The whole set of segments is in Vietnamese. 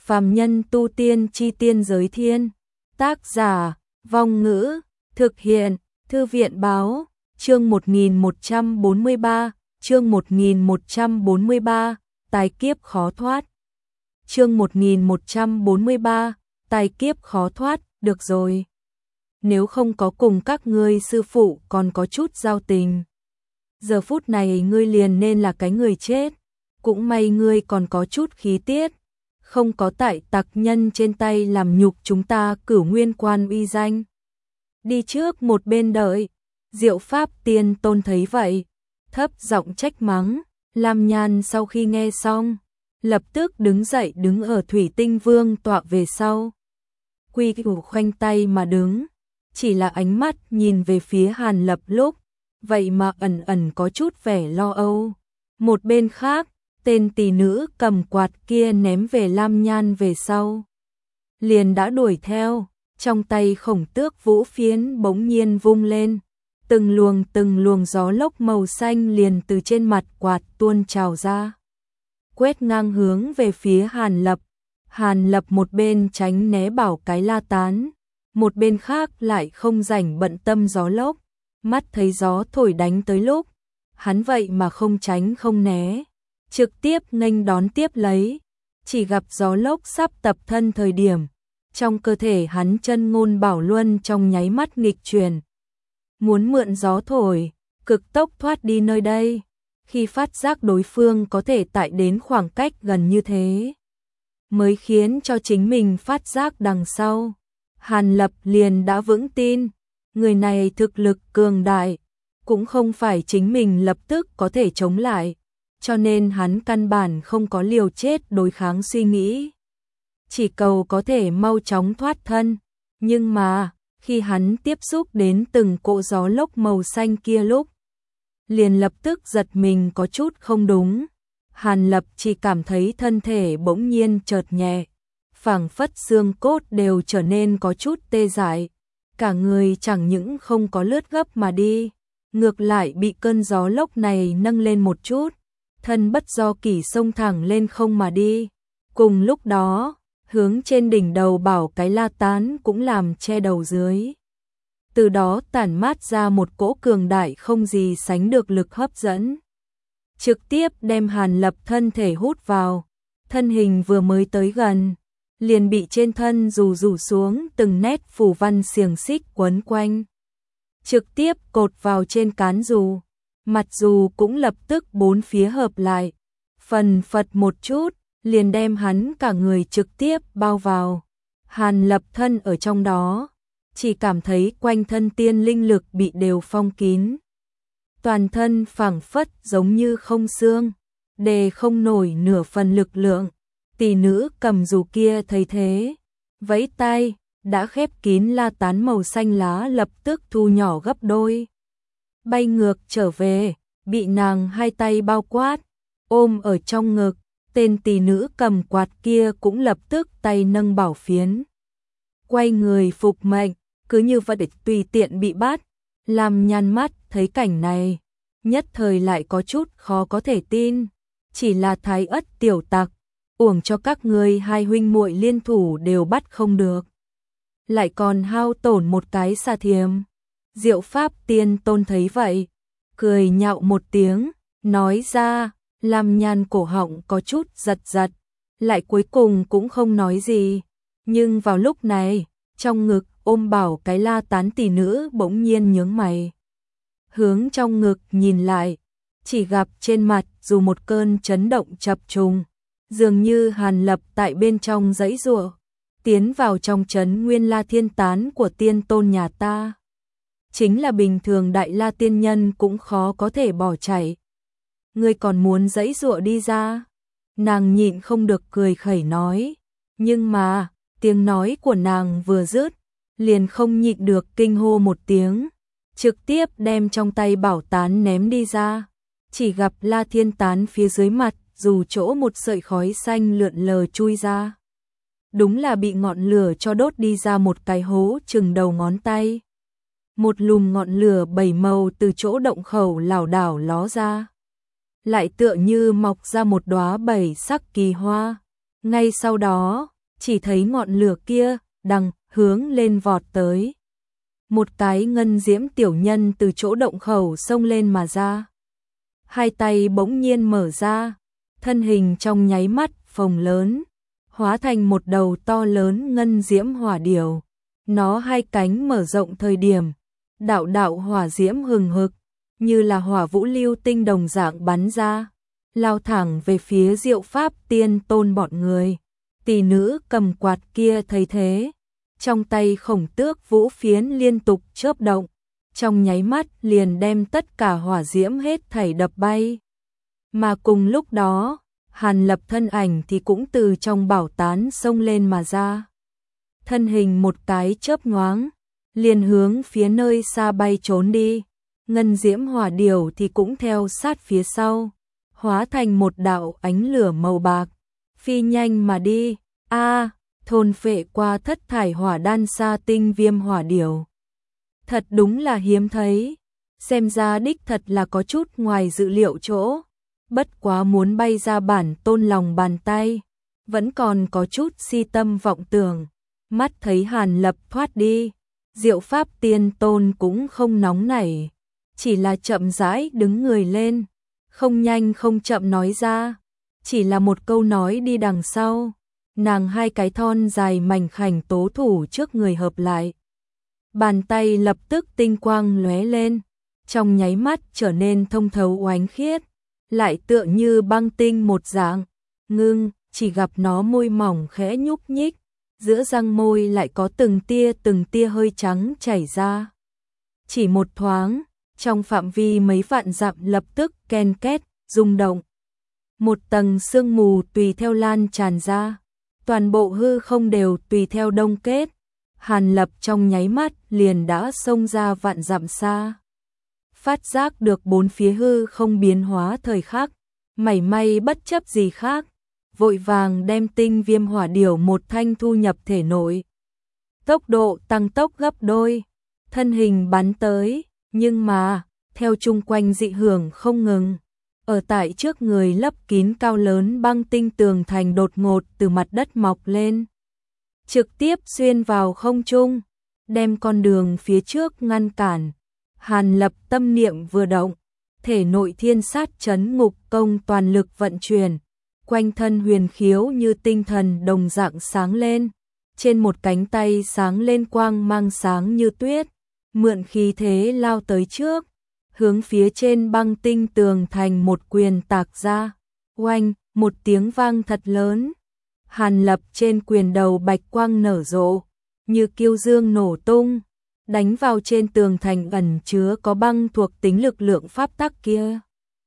Phàm nhân tu tiên chi tiên giới thiên. Tác giả, Vong Ngữ, thực hiện, Thư viện báo, chương 1143, chương 1143, tài kiếp khó thoát. Chương 1143, tài kiếp khó thoát, được rồi. Nếu không có cùng các ngươi sư phụ còn có chút giao tình, giờ phút này ngươi liền nên là cái người chết. Cũng may ngươi còn có chút khí tiết, không có tại tặc nhân trên tay làm nhục chúng ta Cửu Nguyên Quan uy danh. Đi trước một bên đợi. Diệu Pháp Tiên Tôn thấy vậy, thấp giọng trách mắng. Lam Nhan sau khi nghe xong, lập tức đứng dậy đứng ở Thủy Tinh Vương tọa về sau. Quy củ khoanh tay mà đứng, chỉ là ánh mắt nhìn về phía Hàn Lập lúc, vậy mà ẩn ẩn có chút vẻ lo âu. Một bên khác, tên tỷ nữ cầm quạt kia ném về Lam Nhan về sau, liền đã đuổi theo, trong tay Khổng Tước vũ phiến bỗng nhiên vung lên, từng luồng gió lốc màu xanh liền từ trên mặt quạt tuôn trào ra, quét ngang hướng về phía Hàn Lập. Hàn Lập một bên tránh né bảo cái la tán, một bên khác lại không rảnh bận tâm gió lốc, mắt thấy gió thổi đánh tới lúc, hắn vậy mà không tránh không né, trực tiếp nghênh đón tiếp lấy. Chỉ gặp gió lốc sắp tập thân thời điểm, trong cơ thể hắn chân ngôn bảo luân trong nháy mắt nghịch chuyển, muốn mượn gió thổi, cực tốc thoát đi nơi đây. Khi phát giác đối phương có thể tại đến khoảng cách gần như thế, mới khiến cho chính mình phát giác đằng sau, Hàn Lập liền đã vững tin, người này thực lực cường đại, cũng không phải chính mình lập tức có thể chống lại, cho nên hắn căn bản không có liều chết đối kháng suy nghĩ, chỉ cầu có thể mau chóng thoát thân. Nhưng mà, khi hắn tiếp xúc đến từng cỗ gió lốc màu xanh kia lúc, liền lập tức giật mình có chút không đúng. Hàn Lập chỉ cảm thấy thân thể bỗng nhiên chợt nhẹ, phảng phất xương cốt đều trở nên có chút tê dại, cả người chẳng những không có lướt gấp mà đi, ngược lại bị cơn gió lốc này nâng lên một chút, thân bất do kỷ xông thẳng lên không mà đi. Cùng lúc đó, hướng trên đỉnh đầu bảo cái la tán cũng làm che đầu dưới, từ đó tản mát ra một cỗ cường đại không gì sánh được lực hấp dẫn, trực tiếp đem Hàn Lập thân thể hút vào. Thân hình vừa mới tới gần, liền bị trên thân rủ xuống từng nét phù văn xiềng xích quấn quanh, trực tiếp cột vào trên cán dù. Mặt dù cũng lập tức bốn phía hợp lại, phần phật một chút, liền đem hắn cả người trực tiếp bao vào. Hàn Lập thân ở trong đó, chỉ cảm thấy quanh thân tiên linh lực bị đều phong kín, toàn thân phảng phất giống như không xương, đề không nổi nửa phần lực lượng. Tỷ nữ cầm dù kia thấy thế, vẫy tay, đã khép kín la tán màu xanh lá lập tức thu nhỏ gấp đôi, bay ngược trở về, bị nàng hai tay bao quát, ôm ở trong ngực. Tên tỷ nữ cầm quạt kia cũng lập tức tay nâng bảo phiến, quay người phục mệnh, cứ như vậy tùy tiện bị bắt. Làm nhăn mắt thấy cảnh này, nhất thời lại có chút khó có thể tin, chỉ là Thái Ất tiểu tặc, uổng cho các ngươi hai huynh muội liên thủ đều bắt không được, lại còn hao tổn một cái xà thiềm. Diệu Pháp Tiên Tôn thấy vậy, cười nhạo một tiếng, nói ra. Lam Nhan cổ họng có chút giật, lại cuối cùng cũng không nói gì. Nhưng vào lúc này, trong ngực ôm bảo cái la tán tỷ nữ bỗng nhiên nhướng mày, hướng trong ngực nhìn lại, chỉ gặp trên mặt dù một cơn chấn động chập trùng, dường như Hàn Lập tại bên trong giãy giụa, tiến vào trong trấn Nguyên La Thiên Tán của tiên tôn nhà ta. Chính là bình thường đại la tiên nhân cũng khó có thể bỏ chạy. Ngươi còn muốn giãy giụa đi ra? Nàng nhịn không được cười khẩy nói, nhưng mà, tiếng nói của nàng vừa dứt, liền không nhịn được kinh hô một tiếng, trực tiếp đem trong tay bảo tán ném đi ra. Chỉ gặp La Thiên Tán phía dưới mặt, dù chỗ một sợi khói xanh lượn lờ chui ra. Đúng là bị ngọn lửa cho đốt đi ra một cái hố chừng đầu ngón tay. Một lùm ngọn lửa bảy màu từ chỗ động khẩu lảo đảo ló ra, lại tựa như mọc ra một đóa bảy sắc kỳ hoa. Ngay sau đó, chỉ thấy ngọn lửa kia đằng hướng lên vọt tới. Một cái ngân diễm tiểu nhân từ chỗ động khẩu xông lên mà ra. Hai tay bỗng nhiên mở ra, thân hình trong nháy mắt phồng lớn, hóa thành một đầu to lớn ngân diễm hỏa điểu. Nó hai cánh mở rộng thời điểm, đạo đạo hỏa diễm hừng hực, như là hỏa vũ lưu tinh đồng dạng bắn ra, lao thẳng về phía Diệu Pháp Tiên Tôn bọn người. Tỷ nữ cầm quạt kia thấy thế, trong tay khổng tước vũ phiến liên tục chớp động, trong nháy mắt liền đem tất cả hỏa diễm hết thảy đập bay. Mà cùng lúc đó, Hàn Lập thân ảnh thì cũng từ trong bảo tán xông lên mà ra. Thân hình một cái chớp nhoáng, liền hướng phía nơi xa bay trốn đi. Ngân diễm hỏa điểu thì cũng theo sát phía sau, hóa thành một đạo ánh lửa màu bạc, phi nhanh mà đi. Thôn phệ qua thất thải hỏa đan sa tinh viêm hỏa điểu. Thật đúng là hiếm thấy, xem ra đích thật là có chút ngoài dự liệu chỗ, bất quá muốn bay ra bản tôn lòng bàn tay, vẫn còn có chút si tâm vọng tưởng. Mắt thấy Hàn Lập thoát đi, Diệu Pháp Tiên Tôn cũng không nóng nảy, chỉ là chậm rãi đứng người lên, không nhanh không chậm nói ra, chỉ là một câu nói đi đằng sau, nàng hai cái thon dài mảnh khảnh tố thủ trước người hợp lại. Bàn tay lập tức tinh quang lóe lên, trong nháy mắt trở nên thông thấu oánh khiết, lại tựa như băng tinh một dạng, ngưng, chỉ gặp nó môi mỏng khẽ nhúc nhích, giữa răng môi lại có từng tia hơi trắng chảy ra. Chỉ một thoáng, trong phạm vi mấy vạn dặm lập tức ken két, rung động. Một tầng sương mù tùy theo lan tràn ra, toàn bộ hư không đều tùy theo đông kết. Hàn Lập trong nháy mắt liền đã xông ra vạn dặm xa. Phát giác được bốn phía hư không biến hóa thời khắc, mảy may bất chấp gì khác, vội vàng đem tinh viêm hỏa điểu một thanh thu nhập thể nội. Tốc độ tăng tốc gấp đôi, thân hình bắn tới, nhưng mà, theo chung quanh dị hưởng không ngừng. Ở tại trước người lấp kín cao lớn băng tinh tường thành đột ngột từ mặt đất mọc lên, trực tiếp xuyên vào không trung, đem con đường phía trước ngăn cản. Hàn Lập tâm niệm vừa động, thể nội thiên sát chấn ngục công toàn lực vận chuyển, quanh thân huyền khiếu như tinh thần đồng dạng sáng lên, trên một cánh tay sáng lên quang mang sáng như tuyết, mượn khí thế lao tới trước, hướng phía trên băng tinh tường thành một quyền tạc ra. Oanh, một tiếng vang thật lớn. Hàn Lập trên quyền đầu bạch quang nở rộ, như kiêu dương nổ tung, đánh vào trên tường thành ẩn chứa có băng thuộc tính lực lượng pháp tắc kia.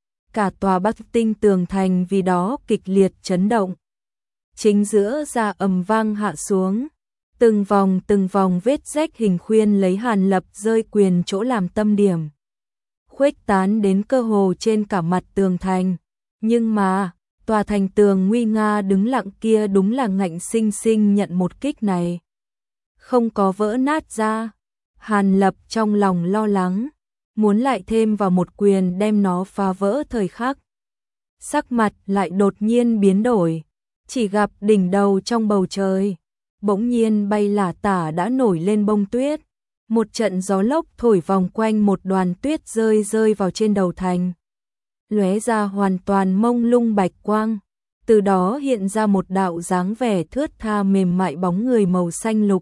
Cả tòa bắc tinh tường thành vì đó kịch liệt chấn động. Chính giữa ra ầm vang hạ xuống, từng vòng vết rách hình khuyên lấy Hàn Lập rơi quyền chỗ làm tâm điểm, khuếch tán đến cơ hồ trên cả mặt tường thành. Nhưng mà, tòa thành tường nguy nga đứng lặng kia đúng là ngạnh sinh sinh nhận một kích này, không có vỡ nát ra. Hàn Lập trong lòng lo lắng, muốn lại thêm vào một quyền đem nó phá vỡ thời khắc. Sắc mặt lại đột nhiên biến đổi, chỉ gặp đỉnh đầu trong bầu trời, bỗng nhiên bay lả tả đã nổi lên bông tuyết. Một trận gió lốc thổi vòng quanh một đoàn tuyết rơi vào trên đầu thành, lóe ra hoàn toàn mông lung bạch quang, từ đó hiện ra một đạo dáng vẻ thướt tha mềm mại bóng người màu xanh lục.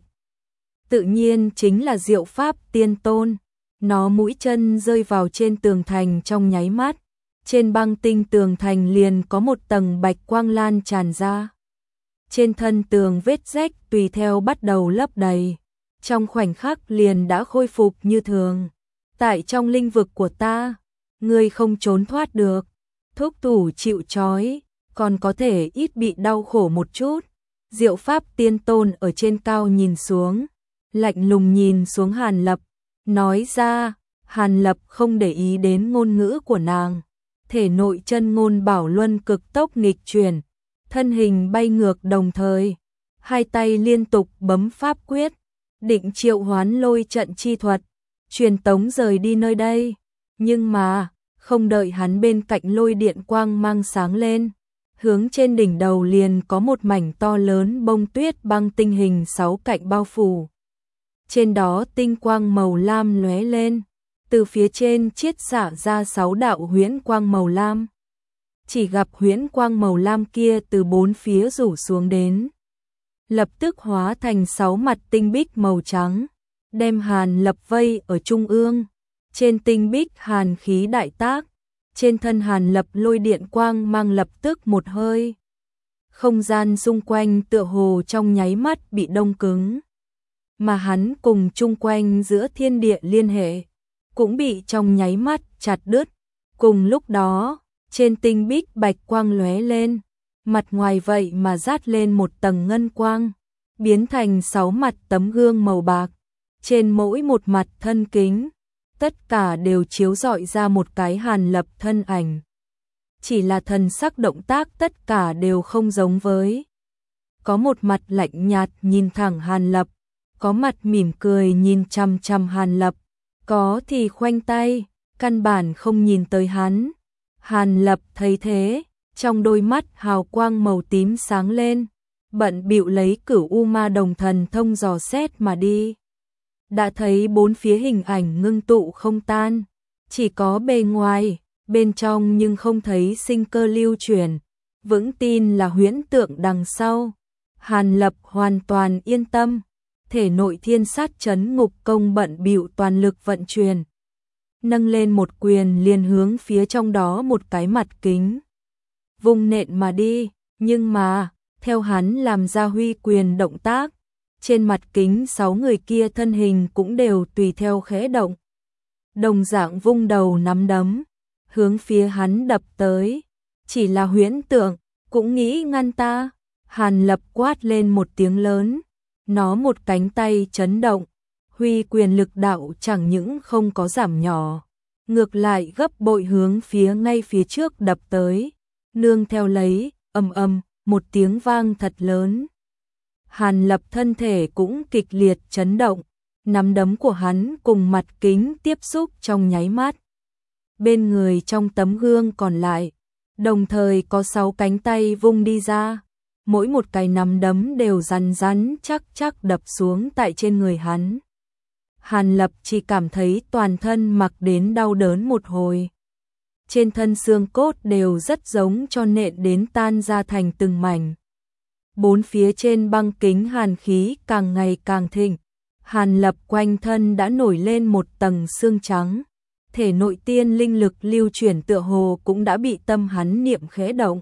Tự nhiên chính là Diệu Pháp Tiên Tôn. Nó mũi chân rơi vào trên tường thành trong nháy mắt, trên băng tinh tường thành liền có một tầng bạch quang lan tràn ra. Trên thân tường vết rách tùy theo bắt đầu lấp đầy, trong khoảnh khắc liền đã khôi phục như thường. Tại trong linh vực của ta, ngươi không trốn thoát được, thúc thủ chịu trói, còn có thể ít bị đau khổ một chút. Diệu Pháp Tiên Tôn ở trên cao nhìn xuống, lạnh lùng nhìn xuống Hàn Lập, nói ra. Hàn Lập không để ý đến ngôn ngữ của nàng, thể nội chân ngôn bảo luân cực tốc nghịch chuyển, thân hình bay ngược đồng thời, hai tay liên tục bấm pháp quyết, định triệu hoán lôi trận chi thuật, truyền tống rời đi nơi đây. Nhưng mà, không đợi hắn bên cạnh lôi điện quang mang sáng lên, hướng trên đỉnh đầu liền có một mảnh to lớn bông tuyết băng tinh hình 6 cạnh bao phủ. Trên đó tinh quang màu lam lóe lên, từ phía trên chiết xạ ra 6 đạo huyễn quang màu lam. Chỉ gặp huyễn quang màu lam kia từ 4 phía rủ xuống đến, lập tức hóa thành 6 mặt tinh bích màu trắng, đem Hàn Lập vây ở trung ương. Trên tinh bích hàn khí đại tác, trên thân Hàn Lập lôi điện quang mang lập tức một hơi. Không gian xung quanh tựa hồ trong nháy mắt bị đông cứng, mà hắn cùng chung quanh giữa thiên địa liên hệ cũng bị trong nháy mắt chặt đứt. Cùng lúc đó, trên tinh bích bạch quang lóe lên, mặt ngoài vậy mà dát lên một tầng ngân quang, biến thành 6 mặt tấm gương màu bạc. Trên mỗi một mặt thân kính, tất cả đều chiếu rọi ra một cái Hàn Lập thân ảnh. Chỉ là thần sắc động tác tất cả đều không giống với. Có một mặt lạnh nhạt nhìn thẳng Hàn Lập, có mặt mỉm cười nhìn chằm chằm Hàn Lập, có thì khoanh tay, căn bản không nhìn tới hắn. Hàn Lập thấy thế, trong đôi mắt hào quang màu tím sáng lên, bận bịu lấy Cửu U Ma Đồng Thần Thông dò xét mà đi. Đã thấy bốn phía hình ảnh ngưng tụ không tan, chỉ có bề ngoài, bên trong nhưng không thấy sinh cơ lưu chuyển, vững tin là huyễn tượng đằng sau. Hàn Lập hoàn toàn yên tâm, thể nội thiên sát chấn ngục công bận bịu toàn lực vận chuyển, nâng lên một quyền liền hướng phía trong đó một cái mặt kính vung nện mà đi. Nhưng mà theo hắn làm ra huy quyền động tác, trên mặt kính 6 người kia thân hình cũng đều tùy theo khẽ động, đồng dạng vung đầu nắm đấm hướng phía hắn đập tới. Chỉ là huyễn tượng cũng nghĩ ngăn ta. Hàn Lập quát lên một tiếng lớn, nó một cánh tay chấn động, huy quyền lực đạo chẳng những không có giảm nhỏ, ngược lại gấp bội hướng phía ngay phía trước đập tới. Nương theo lấy ầm ầm một tiếng vang thật lớn, Hàn Lập thân thể cũng kịch liệt chấn động, nắm đấm của hắn cùng mặt kính tiếp xúc trong nháy mắt. Bên người trong tấm gương còn lại, đồng thời có 6 cánh tay vung đi ra, mỗi một cái nắm đấm đều rắn rắn chắc chắc đập xuống tại trên người hắn. Hàn Lập chỉ cảm thấy toàn thân mặc đến đau đớn một hồi. Trên thân xương cốt đều rất giống cho nện đến tan ra thành từng mảnh. Bốn phía trên băng kính hàn khí càng ngày càng thịnh. Hàn Lập quanh thân đã nổi lên một tầng xương trắng. Thể nội tiên linh lực lưu chuyển tựa hồ cũng đã bị tâm hắn niệm khẽ động.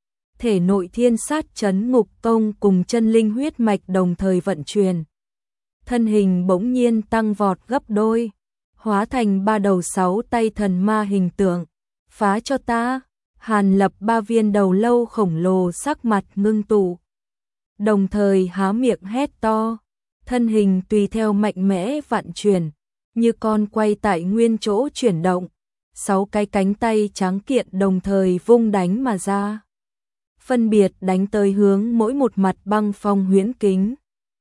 Thể nội thiên sát chấn ngục công cùng chân linh huyết mạch đồng thời vận chuyển. Thân hình bỗng nhiên tăng vọt gấp đôi, hóa thành 3 đầu 6 tay thần ma hình tượng. Phá cho ta! Hàn Lập 3 viên đầu lâu khổng lồ sắc mặt ngưng tụ, đồng thời há miệng hét to, thân hình tùy theo mạnh mẽ vặn chuyển, như con quay tại nguyên chỗ chuyển động. 6 cái cánh tay trắng kiện đồng thời vung đánh mà ra, phân biệt đánh tới hướng mỗi một mặt băng phong huyễn kính.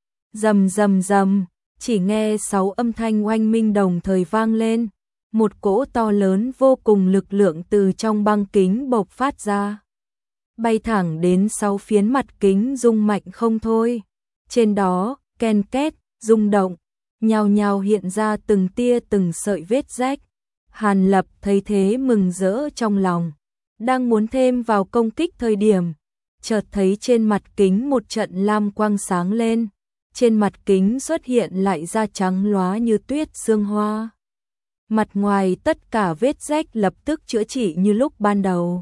Rầm rầm rầm, chỉ nghe 6 âm thanh oanh minh đồng thời vang lên, một cỗ to lớn vô cùng lực lượng từ trong băng kính bộc phát ra, bay thẳng đến 6 phiến mặt kính rung mạnh không thôi. Trên đó, ken két, rung động, nhào nhào hiện ra từng tia từng sợi vết rách. Hàn Lập thấy thế mừng rỡ trong lòng, đang muốn thêm vào công kích thời điểm, chợt thấy trên mặt kính một trận lam quang sáng lên, trên mặt kính xuất hiện lại da trắng lóa như tuyết sương hoa. Mặt ngoài tất cả vết rách lập tức chữa trị như lúc ban đầu,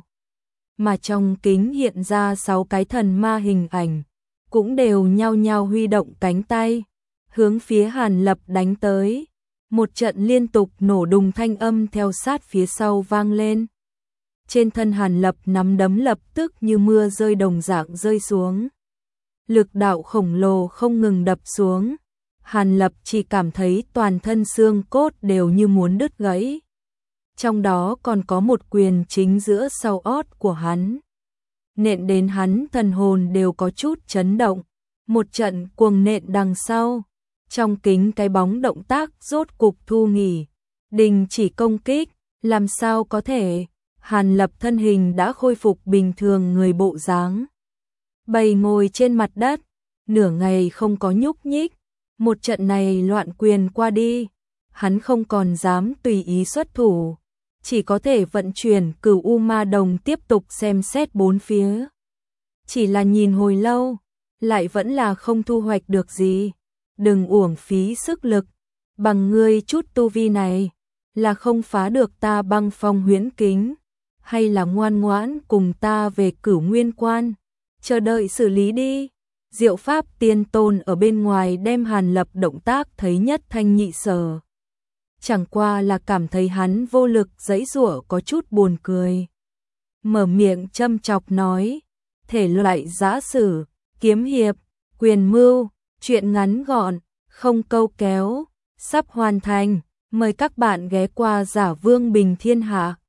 mà trong kính hiện ra 6 cái thần ma hình ảnh, cũng đều nhao nhao huy động cánh tay, hướng phía Hàn Lập đánh tới. Một trận liên tục nổ đùng thanh âm theo sát phía sau vang lên. Trên thân Hàn Lập nắm đấm lập tức như mưa rơi đồng dạng rơi xuống. Lực đạo khổng lồ không ngừng đập xuống. Hàn Lập chỉ cảm thấy toàn thân xương cốt đều như muốn đứt gãy. Trong đó còn có một quyền chính giữa sau ót của hắn, nện đến hắn thần hồn đều có chút chấn động. Một trận cuồng nện đằng sau, trong kính cái bóng động tác rốt cục thu nghỉ, đình chỉ công kích. Làm sao có thể? Hàn Lập thân hình đã khôi phục bình thường người bộ dáng. Bày ngồi trên mặt đất, nửa ngày không có nhúc nhích, một trận này loạn quyền qua đi, hắn không còn dám tùy ý xuất thủ, chỉ có thể vận chuyển Cửu U Ma Đồng tiếp tục xem xét bốn phía. Chỉ là nhìn hồi lâu, lại vẫn là không thu hoạch được gì. Đừng uổng phí sức lực, bằng ngươi chút tu vi này, là không phá được ta Băng Phong Huyễn Kính, hay là ngoan ngoãn cùng ta về Cửu Nguyên Quan, chờ đợi xử lý đi. Diệu Pháp Tiên Tôn ở bên ngoài đem Hàn Lập động tác thấy nhất thanh nhị sở. Chẳng qua là cảm thấy hắn vô lực giãy giụa có chút buồn cười. Mở miệng châm chọc nói, thể loại giã sử, kiếm hiệp, quyền mưu, chuyện ngắn gọn, không câu kéo, sắp hoàn thành, mời các bạn ghé qua Giả Vương Bình Thiên Hạ.